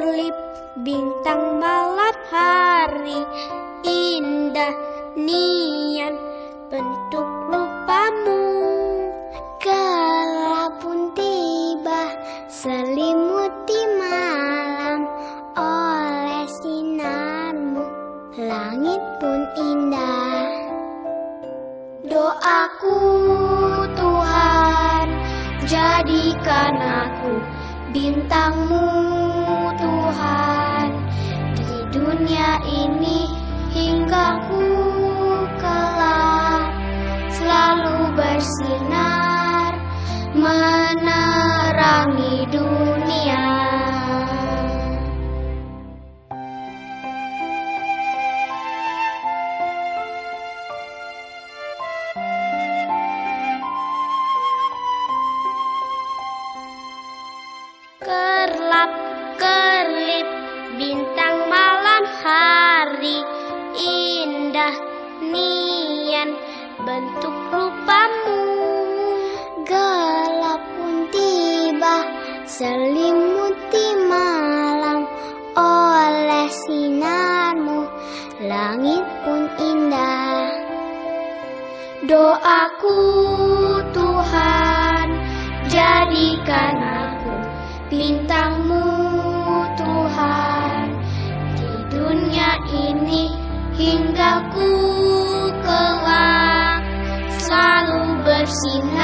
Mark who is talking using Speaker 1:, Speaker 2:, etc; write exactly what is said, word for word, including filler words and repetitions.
Speaker 1: Kerlip bintang malam hari, indah nian bentuk rupamu.
Speaker 2: Gelap pun tiba, selimuti malam oleh sinarmu, langit pun indah.
Speaker 1: Doaku Tuhan, jadikan aku bintangmu Tuhan, di dunia ini hingga ku kelak selalu bersinar menerangi dunia. Kerlap kerlip bintang malam hari, indah nian bentuk rupamu.
Speaker 2: Gelap pun tiba, selimuti malam oleh sinarmu, langit pun indah.
Speaker 1: Doaku Tuhan, jadikan aku bintangmu Tuhan, di dunia ini hingga ku kelak selalu bersinar